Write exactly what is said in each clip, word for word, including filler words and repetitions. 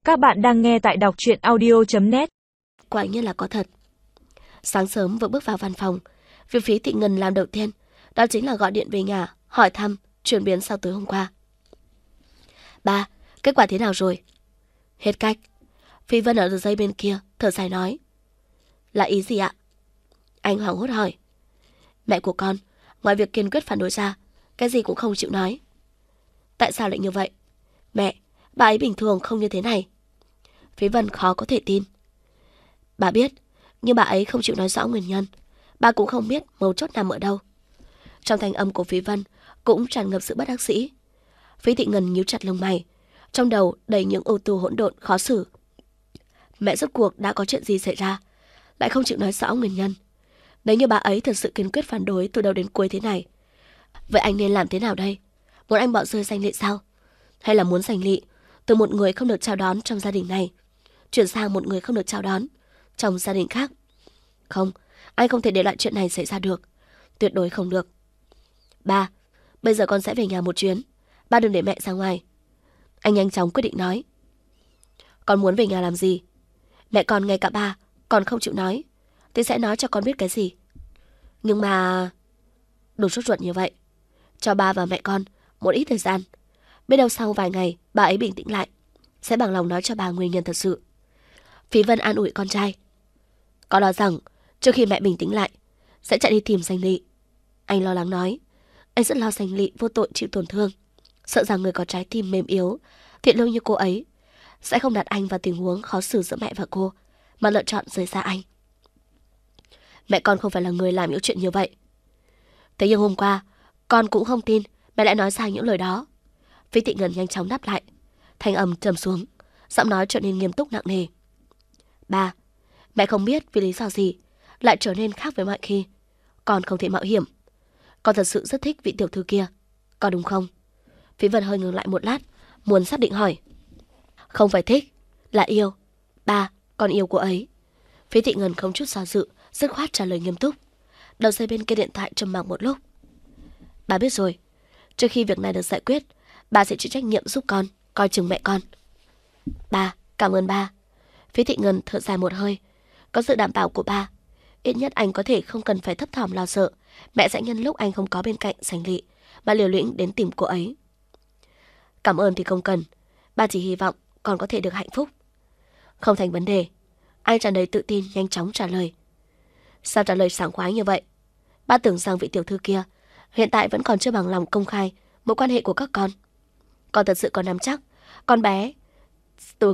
Các bạn đang nghe tại đọc truyện audio chấm net. Quả nhiên là có thật. Sáng sớm vừa bước vào văn phòng, việc Phí Thị Ngân làm đầu tiên đó chính là gọi điện về nhà, hỏi thăm chuyển biến sau tối hôm qua. Ba, kết quả thế nào rồi? Hết cách. Phi Vân ở đường dây bên kia thở dài nói. Là ý gì ạ? Anh hoảng hốt hỏi. Mẹ của con, ngoài việc kiên quyết phản đối ra, cái gì cũng không chịu nói. Tại sao lại như vậy? Mẹ, bà ấy bình thường không như thế này. Phí Vân khó có thể tin. Bà biết, nhưng bà ấy không chịu nói rõ nguyên nhân. Bà cũng không biết mấu chốt nằm ở đâu. Trong thanh âm của Phí Vân cũng tràn ngập sự bất đắc dĩ. Phí Thị Ngân nhíu chặt lông mày, trong đầu đầy những ô tô hỗn độn khó xử. Mẹ rốt cuộc đã có chuyện gì xảy ra, lại không chịu nói rõ nguyên nhân. Nếu như bà ấy thật sự kiên quyết phản đối từ đầu đến cuối thế này, vậy anh nên làm thế nào đây? Muốn anh bỏ rơi danh Lệ sao? Hay là muốn danh Lệ từ một người không được chào đón trong gia đình này chuyển sang một người không được chào đón trong gia đình khác? Không, anh không thể để lại chuyện này xảy ra được. Tuyệt đối không được. Ba, bây giờ con sẽ về nhà một chuyến. Ba đừng để mẹ ra ngoài. Anh nhanh chóng quyết định nói. Con muốn về nhà làm gì? Mẹ con ngay cả ba còn không chịu nói thì sẽ nói cho con biết cái gì? Nhưng mà... Đừng sốt ruột như vậy. Cho ba và mẹ con một ít thời gian. Biết đâu sau vài ngày bà ấy bình tĩnh lại, sẽ bằng lòng nói cho bà nguyên nhân thật sự. Phí Vân an ủi con trai. Con lo rằng trước khi mẹ bình tĩnh lại sẽ chạy đi tìm Danh Lị. Anh lo lắng nói. Anh rất lo Danh Lị vô tội chịu tổn thương, sợ rằng người có trái tim mềm yếu, thiện lương như cô ấy sẽ không đặt anh vào tình huống khó xử giữa mẹ và cô, mà lựa chọn rời xa anh. Mẹ con không phải là người làm những chuyện như vậy. Thế nhưng hôm qua con cũng không tin mẹ lại nói ra những lời đó. Phí Thị Ngân nhanh chóng đáp lại, thanh âm trầm xuống, giọng nói trở nên nghiêm túc nặng nề. Ba, mẹ không biết vì lý do gì lại trở nên khác với mọi khi. Con không thể mạo hiểm. Con thật sự rất thích vị tiểu thư kia, có đúng không? Phí Vân hơi ngừng lại một lát, muốn xác định hỏi. Không phải thích, là yêu. Ba, con yêu cô ấy. Phí Thị Ngân không chút do dự, dứt khoát trả lời nghiêm túc. Đầu dây bên kia điện thoại trầm mặc một lúc. Bà biết rồi, trước khi việc này được giải quyết, bà sẽ chịu trách nhiệm giúp con coi chừng mẹ con. Ba, cảm ơn ba. Phí Thị Ngân thở dài một hơi. Có sự đảm bảo của ba, ít nhất anh có thể không cần phải thấp thỏm lo sợ mẹ sẽ nhân lúc anh không có bên cạnh Danh Lị mà liều lĩnh đến tìm cô ấy. Cảm ơn thì không cần, ba chỉ hy vọng con có thể được hạnh phúc. Không thành vấn đề. Anh tràn đầy tự tin nhanh chóng trả lời. Sao trả lời sảng khoái như vậy? Ba tưởng rằng vị tiểu thư kia hiện tại vẫn còn chưa bằng lòng công khai mối quan hệ của các con. Con thật sự có nắm chắc con bé từ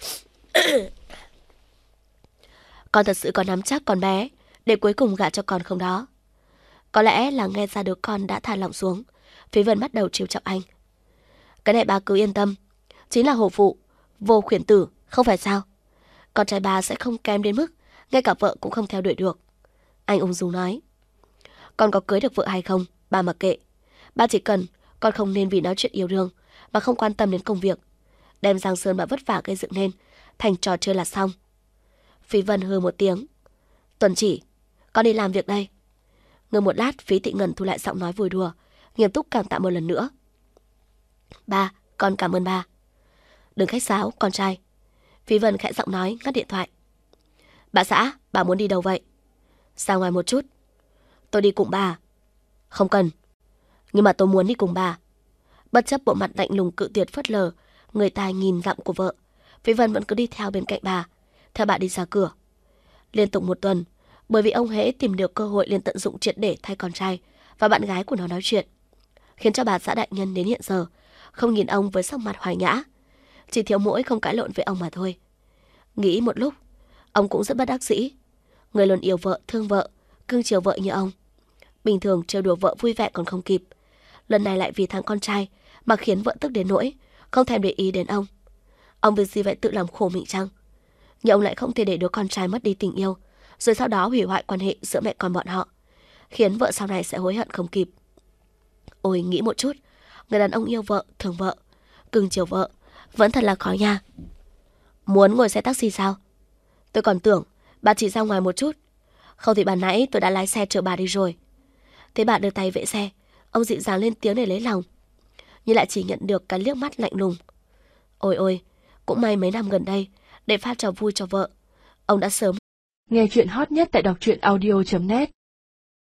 Con thật sự có nắm chắc con bé để cuối cùng gả cho con không đó? Có lẽ là nghe ra được con đã thả lỏng xuống, Phí Vân bắt đầu trêu chọc anh. Cái này ba cứ yên tâm, chính là hổ phụ vô khuyển tử, không phải sao? Con trai ba sẽ không kém đến mức ngay cả vợ cũng không theo đuổi được. Anh ung dung nói. Con có cưới được vợ hay không, ba mặc kệ. Ba chỉ cần con không nên vì nói chuyện yêu đương mà không quan tâm đến công việc, đem Giang Sơn mà vất vả gây dựng nên thành trò chơi là xong. Phí Vân hừ một tiếng. Tuần chỉ, con đi làm việc đây. Ngừng một lát, Phí Thị Ngân thu lại giọng nói vui đùa, nghiêm túc cảm tạ một lần nữa. Ba, con cảm ơn ba. Đừng khách sáo, con trai. Phí Vân khẽ giọng nói ngắt điện thoại. Bà xã, bà muốn đi đâu vậy? Ra ngoài một chút. Tôi đi cùng bà. Không cần. Nhưng mà tôi muốn đi cùng bà. Bất chấp bộ mặt lạnh lùng cự tuyệt phớt lờ người ta nghìn dặm của vợ, Phí Vân vẫn cứ đi theo bên cạnh bà, theo bà đi ra cửa. Liên tục một tuần, bởi vì ông hễ tìm được cơ hội liền tận dụng triệt để thay con trai và bạn gái của nó nói chuyện, khiến cho bà xã đại nhân đến hiện giờ không nhìn ông với sắc mặt hoài nhã, chỉ thiếu mỗi không cãi lộn với ông mà thôi. Nghĩ một lúc, ông cũng rất bất đắc dĩ. Người luôn yêu vợ, thương vợ, cưng chiều vợ như ông, bình thường trêu đùa vợ vui vẻ còn không kịp, lần này lại vì thằng con trai mà khiến vợ tức đến nỗi không thèm để ý đến ông. Ông việc gì vậy tự làm khổ mình chăng? Nhưng ông lại không thể để đứa con trai mất đi tình yêu, rồi sau đó hủy hoại quan hệ giữa mẹ con bọn họ, khiến vợ sau này sẽ hối hận không kịp. Ôi, nghĩ một chút, người đàn ông yêu vợ, thương vợ, cưng chiều vợ vẫn thật là khó nha. Muốn ngồi xe taxi sao? Tôi còn tưởng bà chỉ ra ngoài một chút. Không thì bà nãy tôi đã lái xe chở bà đi rồi. Thế bà đưa tay vẫy xe, ông dịu dàng lên tiếng để lấy lòng, nhưng lại chỉ nhận được cái liếc mắt lạnh lùng. Ôi ôi, Cũng may mấy năm gần đây, để phát trò vui cho vợ, ông đã sớm nghe chuyện hot nhất tại đọc truyện audio chấm net.